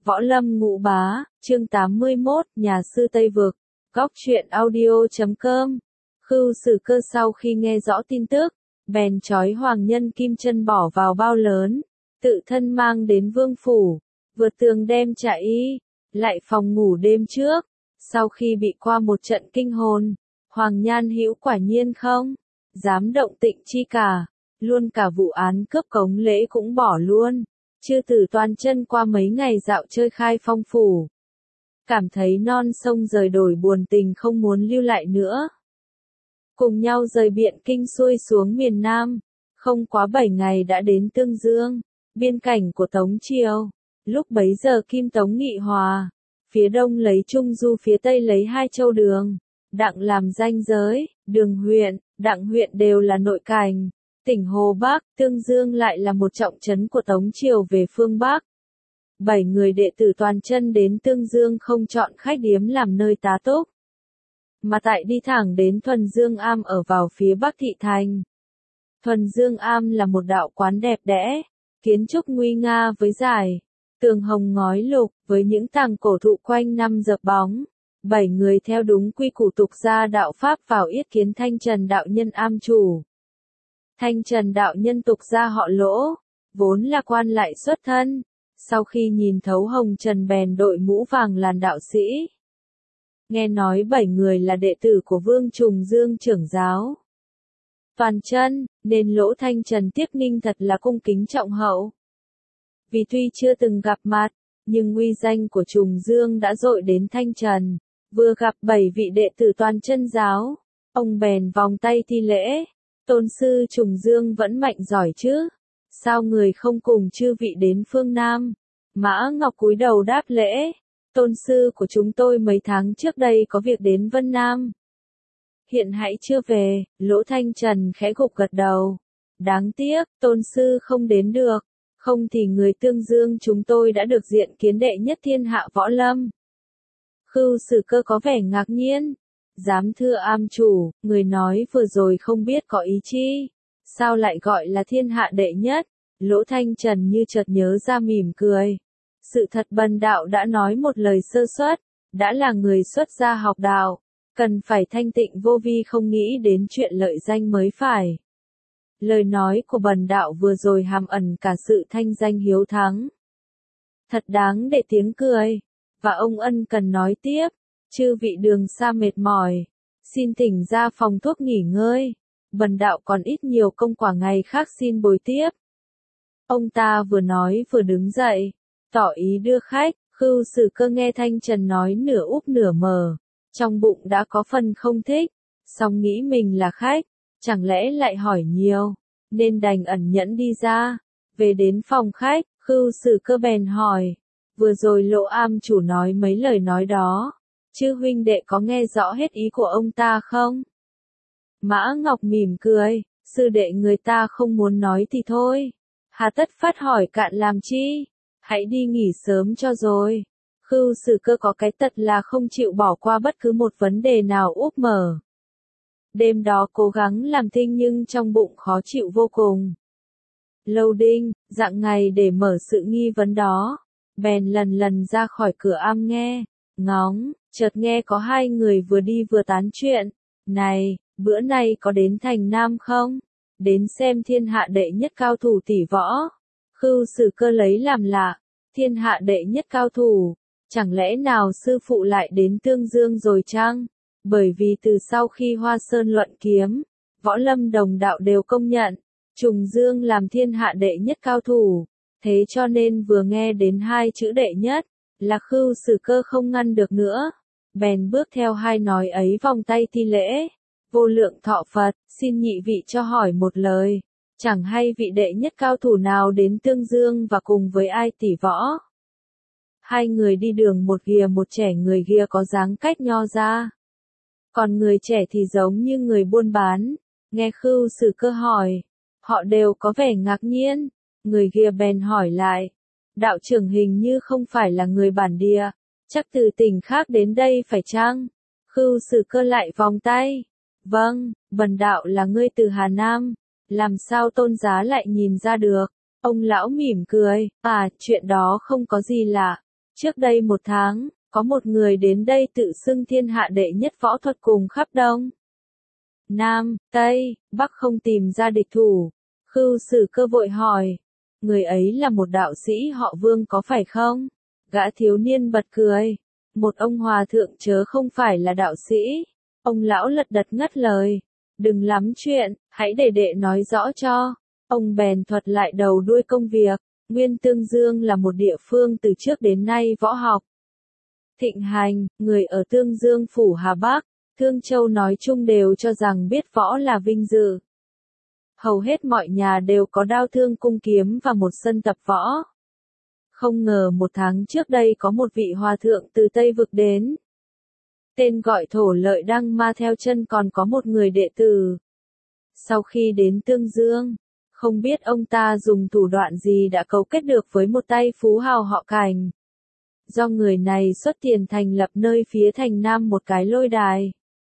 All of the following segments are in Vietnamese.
Võ Lâm Ngũ Bá, chương 81, Nhà sư Tây Vực, góc truyện audio.com. Khưu Sử Cơ sau khi nghe rõ tin tức, bèn trói Hoàng Nhân Kim Chân bỏ vào bao lớn, tự thân mang đến vương phủ, vượt tường đem chạy lại phòng ngủ đêm trước. Sau khi bị qua một trận kinh hồn, Hoàng Nhan Hữu quả nhiên không dám động tĩnh chi cả, luôn cả vụ án cướp cống lễ cũng bỏ luôn. Chư tử toàn chân qua mấy ngày dạo chơi khai phong phủ, cảm thấy non sông rời đổi buồn tình không muốn lưu lại nữa. Cùng nhau rời Biện Kinh xuôi xuống miền Nam, không quá 7 ngày đã đến Tương Dương, biên cảnh của Tống Triều. Lúc bấy giờ Kim Tống nghị hòa, phía đông lấy Trung Du, phía tây lấy Hai Châu Đường, Đặng làm ranh giới, Đường huyện, Đặng huyện đều là nội cảnh. Tỉnh Hồ Bắc, Tương Dương lại là một trọng trấn của Tống Triều về phương Bắc. 7 người đệ tử toàn chân đến Tương Dương không chọn khách điếm làm nơi tá túc, mà tại đi thẳng đến Thuần Dương Am ở vào phía Bắc thị thành. Thuần Dương Am là một đạo quán đẹp đẽ, kiến trúc nguy nga với dải tường hồng ngói lục, với những tàng cổ thụ quanh năm dập bóng. 7 người theo đúng quy củ tục gia đạo Pháp vào yết kiến Thanh Trần đạo nhân am chủ. Thanh Trần đạo nhân tục gia họ Lỗ, vốn là quan lại xuất thân, sau khi nhìn thấu hồng trần bèn đội mũ vàng làn đạo sĩ. Nghe nói 7 người là đệ tử của Vương Trùng Dương trưởng giáo toàn chân, nên Lỗ Thanh Trần tiếp nghinh thật là cung kính trọng hậu. Vì tuy chưa từng gặp mặt, nhưng uy danh của Trùng Dương đã dội đến Thanh Trần, vừa gặp 7 vị đệ tử toàn chân giáo, ông bèn vòng tay thi lễ. Tôn sư Trùng Dương vẫn mạnh giỏi chứ? Sao người không cùng chư vị đến phương Nam? Mã Ngọc cúi đầu đáp lễ. Tôn sư của chúng tôi mấy tháng trước đây có việc đến Vân Nam, hiện hãy chưa về. Lỗ Thanh Trần khẽ gục gật đầu. Đáng tiếc, tôn sư không đến được. Không thì người Tương Dương chúng tôi đã được diện kiến đệ nhất thiên hạ võ lâm. Khưu Sử Cơ có vẻ ngạc nhiên. Giám thưa am chủ, người nói vừa rồi không biết có ý chi, sao lại gọi là thiên hạ đệ nhất? Lỗ Thanh Trần như chợt nhớ ra mỉm cười. Sự thật bần đạo đã nói một lời sơ suất, đã là người xuất gia học đạo, cần phải thanh tịnh vô vi, không nghĩ đến chuyện lợi danh mới phải. Lời nói của bần đạo vừa rồi hàm ẩn cả sự thanh danh hiếu thắng, thật đáng để tiếng cười. Và ông ân cần nói tiếp. Chư vị đường xa mệt mỏi, xin thỉnh ra phòng thuốc nghỉ ngơi, bần đạo còn ít nhiều công quả ngày khác xin bồi tiếp. Ông ta vừa nói vừa đứng dậy, tỏ ý đưa khách. Khưu Sử Cơ nghe Thanh Trần nói nửa úp nửa mờ, trong bụng đã có phần không thích, song nghĩ mình là khách, chẳng lẽ lại hỏi nhiều, nên đành ẩn nhẫn đi ra. Về đến phòng khách, Khưu Sử Cơ bèn hỏi, vừa rồi Lỗ am chủ nói mấy lời nói đó, chư huynh đệ có nghe rõ hết ý của ông ta không? Mã Ngọc mỉm cười, sư đệ người ta không muốn nói thì thôi, hà tất phát hỏi cạn làm chi, hãy đi nghỉ sớm cho rồi. Khưu Sử Cơ có cái tật là không chịu bỏ qua bất cứ một vấn đề nào úp mở. Đêm đó cố gắng làm thinh nhưng trong bụng khó chịu vô cùng. Lâu đinh, dặn ngày để mở sự nghi vấn đó, bèn lần lần ra khỏi cửa am nghe, ngóng. Chợt nghe có 2 người vừa đi vừa tán chuyện. Này, bữa nay có đến thành Nam không? Đến xem thiên hạ đệ nhất cao thủ tỷ võ. Khưu Sử Cơ lấy làm lạ. Thiên hạ đệ nhất cao thủ? Chẳng lẽ nào sư phụ lại đến Tương Dương rồi chăng? Bởi vì từ sau khi Hoa Sơn luận kiếm, võ lâm đồng đạo đều công nhận Trùng Dương làm thiên hạ đệ nhất cao thủ. Thế cho nên vừa nghe đến 2 chữ đệ nhất, là Khưu Sử Cơ không ngăn được nữa. Bèn bước theo 2 nói ấy vòng tay thi lễ. Vô lượng thọ Phật, xin nhị vị cho hỏi một lời. Chẳng hay vị đệ nhất cao thủ nào đến Tương Dương và cùng với ai tỷ võ? 2 người đi đường, một ghìa một trẻ, người ghìa có dáng cách nho ra, còn người trẻ thì giống như người buôn bán. Nghe Khưu Sử Cơ hỏi, họ đều có vẻ ngạc nhiên. Người ghìa bèn hỏi lại, đạo trưởng hình như không phải là người bản địa, chắc từ tỉnh khác đến đây phải chăng? Khưu Sử Cơ lại vòng tay. Vâng, bần đạo là người từ Hà Nam. Làm sao tôn giá lại nhìn ra được? Ông lão mỉm cười, chuyện đó không có gì lạ. Trước đây 1 tháng, có một người đến đây tự xưng thiên hạ đệ nhất võ thuật cùng khắp Đông, Nam, Tây, Bắc không tìm ra địch thủ. Khưu Sử Cơ vội hỏi, người ấy là một đạo sĩ họ Vương có phải không? Gã thiếu niên bật cười, một ông hòa thượng chớ không phải là đạo sĩ. Ông lão lật đật ngắt lời, đừng lắm chuyện, hãy để đệ nói rõ cho. Ông bèn thuật lại đầu đuôi công việc. Nguyên Tương Dương là một địa phương từ trước đến nay võ học thịnh hành, người ở Tương Dương phủ Hà Bắc, Thương Châu nói chung đều cho rằng biết võ là vinh dự. Hầu hết mọi nhà đều có đao thương cung kiếm và một sân tập võ. Không ngờ 1 tháng trước đây có một vị hòa thượng từ Tây Vực đến. Tên gọi Thổ Lợi Đăng Ma, theo chân còn có một người đệ tử. Sau khi đến Tương Dương, không biết ông ta dùng thủ đoạn gì đã cấu kết được với một tay phú hào họ Cảnh. Do người này xuất tiền thành lập nơi phía thành Nam một cái lôi đài.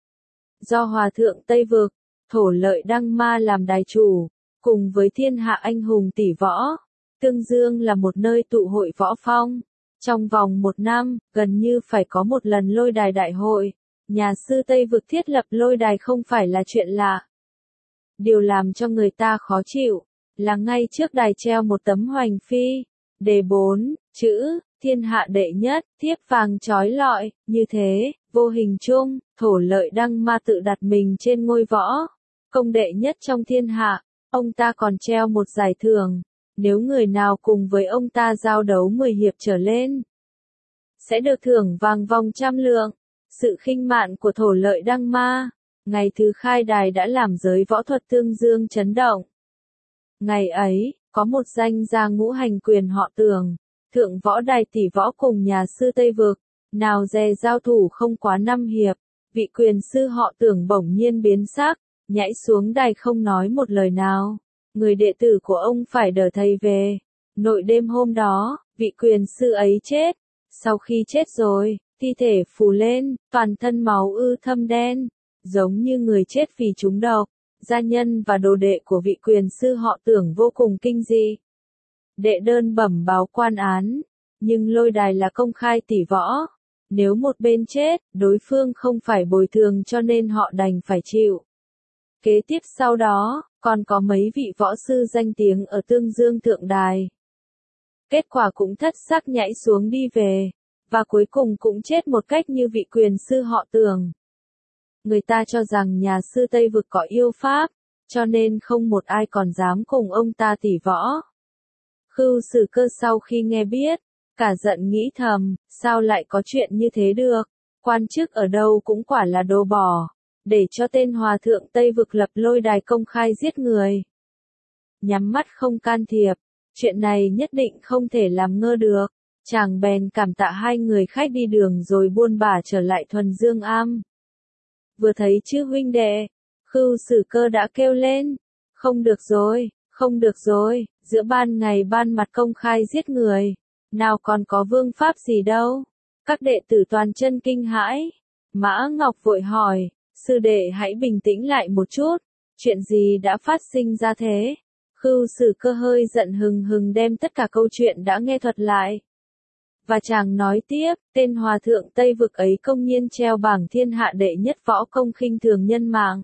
Do hòa thượng Tây Vực, Thổ Lợi Đăng Ma làm đài chủ, cùng với thiên hạ anh hùng tỷ võ. Tương Dương là một nơi tụ hội võ phong. Trong vòng 1 năm, gần như phải có một lần lôi đài đại hội. Nhà sư Tây Vực thiết lập lôi đài không phải là chuyện lạ. Điều làm cho người ta khó chịu, là ngay trước đài treo một tấm hoành phi, đề 4 chữ, thiên hạ đệ nhất, thiếp vàng chói lọi, như thế, vô hình chung, Thổ Lợi Đăng Ma tự đặt mình trên ngôi võ, công đệ nhất trong thiên hạ. Ông ta còn treo một giải thưởng, nếu người nào cùng với ông ta giao đấu 10 hiệp trở lên, sẽ được thưởng vàng vòng 100 lượng. Sự khinh mạn của Thổ Lợi Đăng Ma, ngày thứ khai đài đã làm giới võ thuật Tương Dương chấn động. Ngày ấy, có một danh gia ngũ hành quyền họ Tưởng, thượng võ đài tỷ võ cùng nhà sư Tây Vực, nào dè giao thủ không quá 5 hiệp, vị quyền sư họ Tưởng bỗng nhiên biến sắc, nhảy xuống đài không nói một lời nào. Người đệ tử của ông phải đỡ thầy về. Nội đêm hôm đó, vị quyền sư ấy chết. Sau khi chết rồi, thi thể phù lên, toàn thân máu ư thâm đen, giống như người chết vì trúng độc. Gia nhân và đồ đệ của vị quyền sư họ Tưởng vô cùng kinh dị. Đệ đơn bẩm báo quan án, nhưng lôi đài là công khai tỷ võ. Nếu một bên chết, đối phương không phải bồi thường cho nên họ đành phải chịu. Kế tiếp sau đó, còn có mấy vị võ sư danh tiếng ở Tương Dương thượng đài. Kết quả cũng thất sắc nhảy xuống đi về, và cuối cùng cũng chết một cách như vị quyền sư họ Tưởng. Người ta cho rằng nhà sư Tây Vực có yêu pháp, cho nên không một ai còn dám cùng ông ta tỉ võ. Khưu Sử Cơ sau khi nghe biết, cả giận nghĩ thầm, sao lại có chuyện như thế được, quan chức ở đâu cũng quả là đồ bỏ, để cho tên hòa thượng Tây Vực lập lôi đài công khai giết người. Nhắm mắt không can thiệp, chuyện này nhất định không thể làm ngơ được, chàng bèn cảm tạ 2 người khách đi đường rồi buôn bả trở lại Thuần Dương Am. Vừa thấy chữ huynh đệ, Khưu Sử Cơ đã kêu lên, không được rồi, không được rồi, giữa ban ngày ban mặt công khai giết người, nào còn có vương pháp gì đâu. Các đệ tử toàn chân kinh hãi. Mã Ngọc vội hỏi, sư đệ hãy bình tĩnh lại một chút, chuyện gì đã phát sinh ra thế? Khưu Sử Cơ hơi giận hừng hừng đem tất cả câu chuyện đã nghe thuật lại. Và chàng nói tiếp, tên hòa thượng Tây Vực ấy công nhiên treo bảng thiên hạ đệ nhất võ công khinh thường nhân mạng.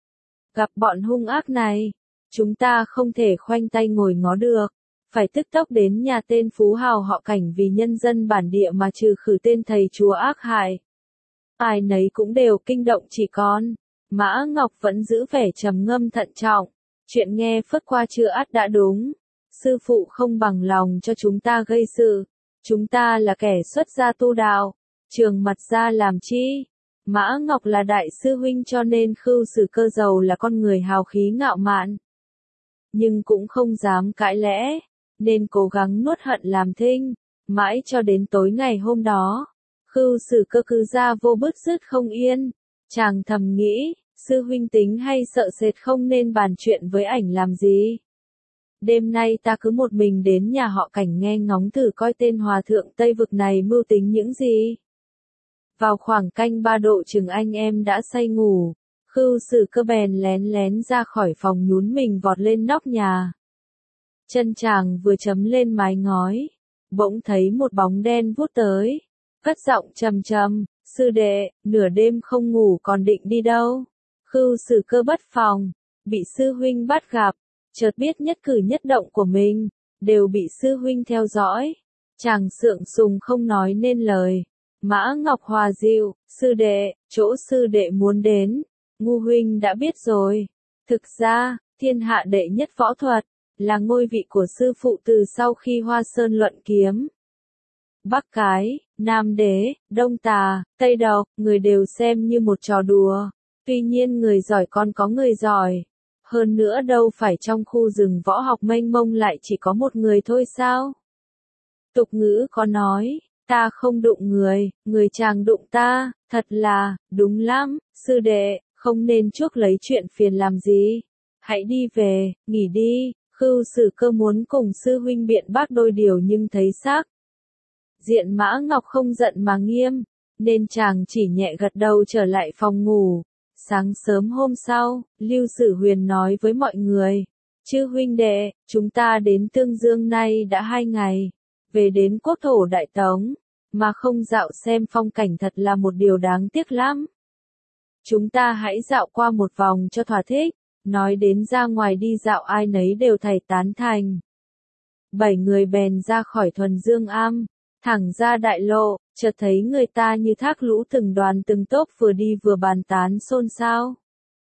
Gặp bọn hung ác này, chúng ta không thể khoanh tay ngồi ngó được, phải tức tốc đến nhà tên phú hào họ Cảnh vì nhân dân bản địa mà trừ khử tên thầy chúa ác hại. Ai nấy cũng đều kinh động chỉ con. Mã Ngọc vẫn giữ vẻ trầm ngâm thận trọng. Chuyện nghe phớt qua chưa ắt đã đúng. Sư phụ không bằng lòng cho chúng ta gây sự. Chúng ta là kẻ xuất gia tu đạo. Trường mặt ra làm chi? Mã Ngọc là đại sư huynh cho nên Khưu Sử Cơ giàu là con người hào khí ngạo mạn. Nhưng cũng không dám cãi lẽ. Nên cố gắng nuốt hận làm thinh. Mãi cho đến tối ngày hôm đó. Khưu Sử Cơ cứ ra vô bứt rứt không yên. Chàng thầm nghĩ, sư huynh tính hay sợ sệt không nên bàn chuyện với ảnh làm gì. Đêm nay ta cứ một mình đến nhà họ Cảnh nghe ngóng thử coi tên hòa thượng Tây Vực này mưu tính những gì. Vào khoảng canh 3 độ chừng anh em đã say ngủ. Khưu Sử Cơ bèn lén lén ra khỏi phòng nhún mình vọt lên nóc nhà. Chân chàng vừa chấm lên mái ngói, bỗng thấy một bóng đen vút tới, cất giọng trầm trầm, sư đệ, nửa đêm không ngủ còn định đi đâu? Khưu Sử Cơ bất phòng, bị sư huynh bắt gặp, chợt biết nhất cử nhất động của mình, đều bị sư huynh theo dõi. Chàng sượng sùng không nói nên lời. Mã Ngọc hòa dịu, sư đệ, chỗ sư đệ muốn đến, ngu huynh đã biết rồi. Thực ra, thiên hạ đệ nhất võ thuật, là ngôi vị của sư phụ từ sau khi Hoa Sơn luận kiếm. Bắc cái, Nam đế, Đông tà, Tây độc, người đều xem như một trò đùa. Tuy nhiên người giỏi còn có người giỏi. Hơn nữa đâu phải trong khu rừng võ học mênh mông lại chỉ có một người thôi sao? Tục ngữ có nói, ta không đụng người, người chàng đụng ta, thật là, đúng lắm, sư đệ, không nên chuốc lấy chuyện phiền làm gì. Hãy đi về, nghỉ đi. Khưu Sử Cơ muốn cùng sư huynh biện bác đôi điều nhưng thấy sắc diện Mã Ngọc không giận mà nghiêm, nên chàng chỉ nhẹ gật đầu trở lại phòng ngủ. Sáng sớm hôm sau, Lưu Sử Huyền nói với mọi người, chư huynh đệ, chúng ta đến Tương Dương nay đã 2 ngày, về đến quốc thổ Đại Tống, mà không dạo xem phong cảnh thật là một điều đáng tiếc lắm. Chúng ta hãy dạo qua một vòng cho thỏa thích. Nói đến ra ngoài đi dạo ai nấy đều thảy tán thành. 7 người bèn ra khỏi Thuần Dương Am, thẳng ra đại lộ, chợt thấy người ta như thác lũ từng đoàn từng tốp vừa đi vừa bàn tán xôn xao.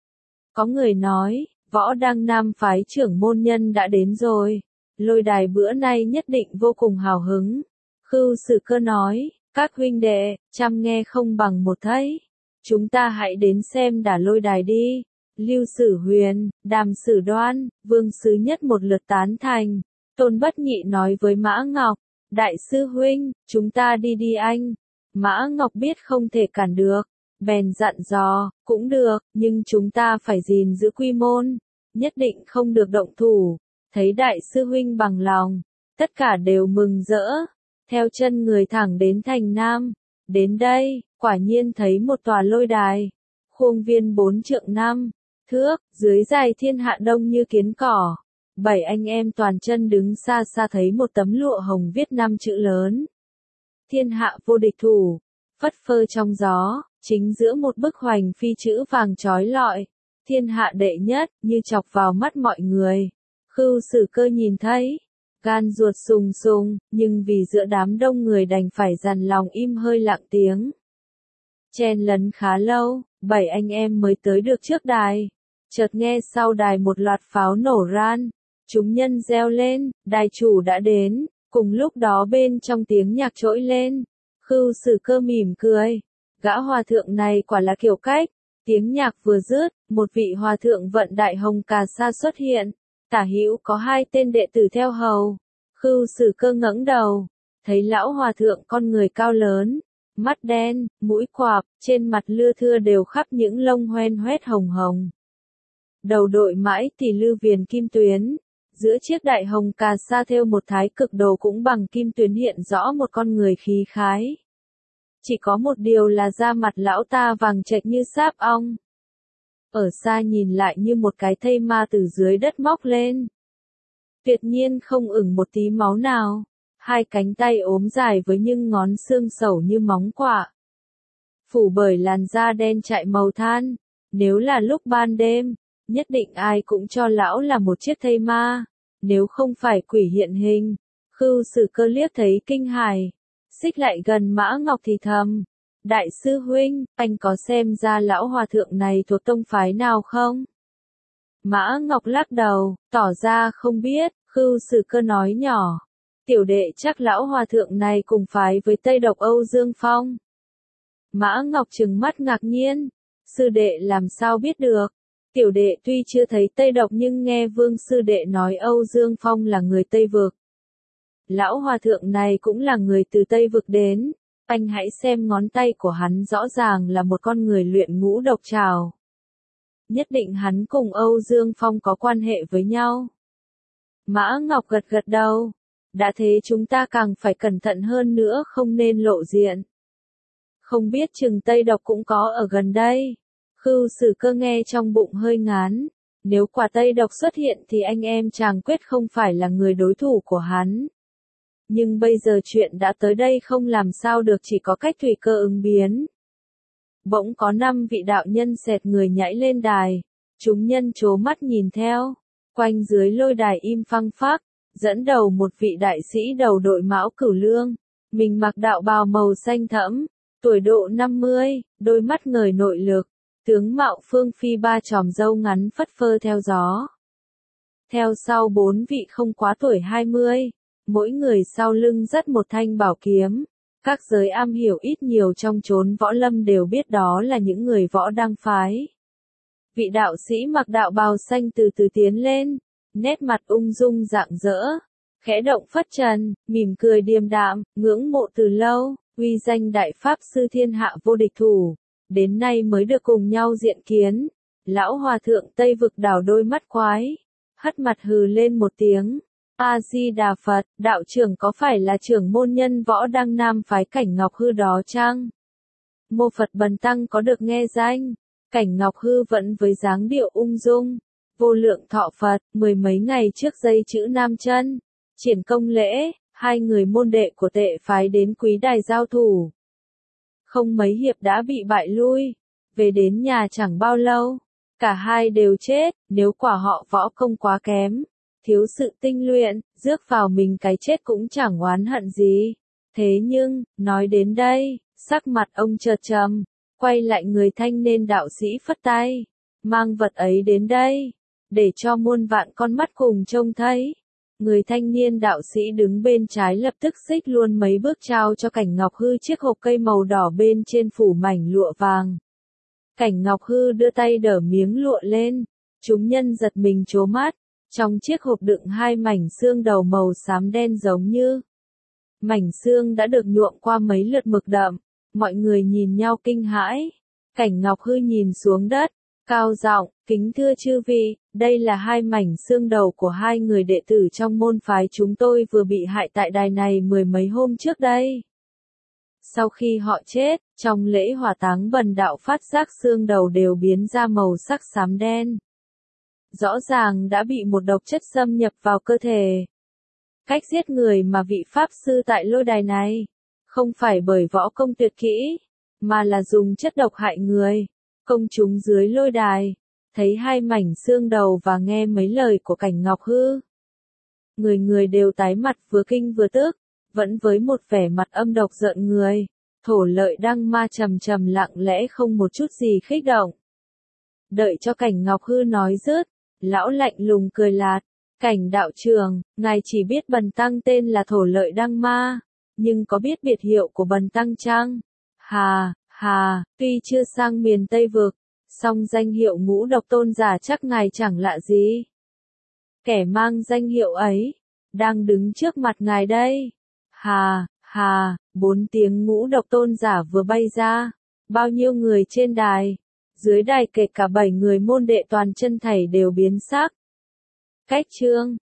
Có người nói, Võ Đăng Nam phái trưởng môn nhân đã đến rồi, Lôi Đài bữa nay nhất định vô cùng hào hứng. Khưu Sử Cơ nói, các huynh đệ, chăm nghe không bằng một thấy, chúng ta hãy đến xem đả Lôi Đài đi. Lưu Sử Huyền, Đàm Sử Đoan, Vương Sứ Nhất một lượt tán thành. Tôn Bất Nhị nói với Mã Ngọc, đại sư huynh, chúng ta đi đi anh. Mã Ngọc biết không thể cản được, bèn dặn dò, cũng được, nhưng chúng ta phải gìn giữ quy môn, nhất định không được động thủ. Thấy đại sư huynh bằng lòng, tất cả đều mừng rỡ, theo chân người thẳng đến thành Nam. Đến đây, quả nhiên thấy một tòa lôi đài, khuôn viên 4 trượng 5 thước, dưới dài thiên hạ đông như kiến cỏ. 7 anh em toàn chân đứng xa xa thấy một tấm lụa hồng viết 5 chữ lớn. Thiên hạ vô địch thủ, phất phơ trong gió, chính giữa một bức hoành phi chữ vàng chói lọi. Thiên hạ đệ nhất, như chọc vào mắt mọi người. Khưu Sử Cơ nhìn thấy, gan ruột sùng sùng, nhưng vì giữa đám đông người đành phải dằn lòng im hơi lặng tiếng. Chen lấn khá lâu, 7 anh em mới tới được trước đài. Chợt nghe sau đài một loạt pháo nổ ran, chúng nhân reo lên, đài chủ đã đến, cùng lúc đó bên trong tiếng nhạc trỗi lên. Khưu Sử Cơ mỉm cười, gã hòa thượng này quả là kiểu cách. Tiếng nhạc vừa dứt, một vị hòa thượng vận đại hồng cà sa xuất hiện, tả hữu có 2 tên đệ tử theo hầu. Khưu Sử Cơ ngẩng đầu, thấy lão hòa thượng con người cao lớn, mắt đen, mũi quạp, trên mặt lưa thưa đều khắp những lông hoen hoét hồng hồng. Đầu đội mãi thì lư viền kim tuyến, giữa chiếc đại hồng cà sa thêu một thái cực đồ cũng bằng kim tuyến hiện rõ một con người khí khái. Chỉ có một điều là da mặt lão ta vàng chệch như sáp ong. Ở xa nhìn lại như một cái thây ma từ dưới đất móc lên. Tuyệt nhiên không ửng một tí máu nào, 2 cánh tay ốm dài với những ngón xương sẩu như móng quạ. Phủ bởi làn da đen chạy màu than, nếu là lúc ban đêm, nhất định ai cũng cho lão là một chiếc thây ma, nếu không phải quỷ hiện hình. Khưu Sử Cơ liếc thấy kinh hài, xích lại gần Mã Ngọc thì thầm, đại sư huynh, anh có xem ra lão hòa thượng này thuộc tông phái nào không? Mã Ngọc lắc đầu, tỏ ra không biết. Khưu Sử Cơ nói nhỏ, tiểu đệ chắc lão hòa thượng này cùng phái với Tây độc Âu Dương Phong. Mã Ngọc trừng mắt ngạc nhiên, sư đệ làm sao biết được? Tiểu đệ tuy chưa thấy Tây độc nhưng nghe Vương sư đệ nói Âu Dương Phong là người Tây vực. Lão hòa thượng này cũng là người từ Tây vực đến, anh hãy xem ngón tay của hắn rõ ràng là một con người luyện ngũ độc trảo. Nhất định hắn cùng Âu Dương Phong có quan hệ với nhau. Mã Ngọc gật gật đầu, đã thế chúng ta càng phải cẩn thận hơn nữa, không nên lộ diện. Không biết chừng Tây độc cũng có ở gần đây. Khưu Sử Cơ nghe trong bụng hơi ngán, nếu quả Tây độc xuất hiện thì anh em chàng quyết không phải là người đối thủ của hắn. Nhưng bây giờ chuyện đã tới đây không làm sao được, chỉ có cách tùy cơ ứng biến. Bỗng có 5 vị đạo nhân xẹt người nhảy lên đài. Chúng nhân trố mắt nhìn theo. Quanh dưới lôi đài im phăng phắc, dẫn đầu một vị đại sĩ đầu đội mão cửu lương. Mình mặc đạo bào màu xanh thẫm, tuổi độ 50, đôi mắt ngời nội lực, tướng mạo phương phi, ba chòm râu ngắn phất phơ theo gió. Theo sau 4 vị không quá tuổi 20, mỗi người sau lưng dắt một thanh bảo kiếm. Các giới am hiểu ít nhiều trong chốn võ lâm đều biết đó là những người võ đăng phái. Vị đạo sĩ mặc đạo bào xanh từ từ tiến lên, nét mặt ung dung rạng rỡ, khẽ động phất trần, mỉm cười điềm đạm, ngưỡng mộ từ lâu, uy danh đại pháp sư thiên hạ vô địch thủ, đến nay mới được cùng nhau diện kiến. Lão hòa thượng Tây Vực đảo đôi mắt khoái, hất mặt hừ lên một tiếng. A-di-đà Phật, đạo trưởng có phải là trưởng môn nhân võ đăng nam phái Cảnh Ngọc Hư đó chăng? Mô Phật Bần Tăng có được nghe danh. Cảnh Ngọc Hư vẫn với dáng điệu ung dung. Vô lượng thọ Phật, 10 mấy ngày trước dây chữ Nam Chân, triển công lễ, 2 người môn đệ của Tệ phái đến Quý Đài giao thủ. Không mấy hiệp đã bị bại lui. Về đến nhà chẳng bao lâu, cả hai đều chết. Nếu quả họ võ công quá kém, thiếu sự tinh luyện, rước vào mình cái chết cũng chẳng oán hận gì. Thế nhưng, nói đến đây, sắc mặt ông chợt trầm, quay lại người thanh niên đạo sĩ phất tay, mang vật ấy đến đây, để cho muôn vạn con mắt cùng trông thấy. Người thanh niên đạo sĩ đứng bên trái lập tức xích luôn mấy bước trao cho Cảnh Ngọc Hư chiếc hộp cây màu đỏ bên trên phủ mảnh lụa vàng. Cảnh Ngọc Hư đưa tay đỡ miếng lụa lên, chúng nhân giật mình trố mắt. Trong chiếc hộp đựng 2 mảnh xương đầu màu xám đen giống như mảnh xương đã được nhuộm qua mấy lượt mực đậm. Mọi người nhìn nhau kinh hãi. Cảnh Ngọc Hư nhìn xuống đất, cao giọng, kính thưa chư vị, đây là 2 mảnh xương đầu của 2 người đệ tử trong môn phái chúng tôi vừa bị hại tại đài này 10 mấy hôm trước đây. Sau khi họ chết, trong lễ hỏa táng bần đạo phát giác xương đầu đều biến ra màu sắc xám đen. Rõ ràng đã bị một độc chất xâm nhập vào cơ thể. Cách giết người mà vị pháp sư tại lôi đài này, không phải bởi võ công tuyệt kỹ, mà là dùng chất độc hại người. Công chúng dưới lôi đài, thấy 2 mảnh xương đầu và nghe mấy lời của Cảnh Ngọc Hư. Người người đều tái mặt, vừa kinh vừa tức, vẫn với một vẻ mặt âm độc rợn người. Thổ Lợi Đăng Ma trầm trầm lặng lẽ không một chút gì khích động. Đợi cho Cảnh Ngọc Hư nói dứt, lão lạnh lùng cười lạt. Cảnh đạo trưởng, ngài chỉ biết bần tăng tên là Thổ Lợi Đăng Ma, nhưng có biết biệt hiệu của bần tăng chăng? Hà, tuy chưa sang miền Tây Vực, song danh hiệu Ngũ Độc Tôn giả chắc ngài chẳng lạ gì. Kẻ mang danh hiệu ấy, đang đứng trước mặt ngài đây. Hà, 4 tiếng Ngũ Độc Tôn giả vừa bay ra, bao nhiêu người trên đài, dưới đài kể cả 7 người môn đệ toàn chân thảy đều biến sắc. Cách chương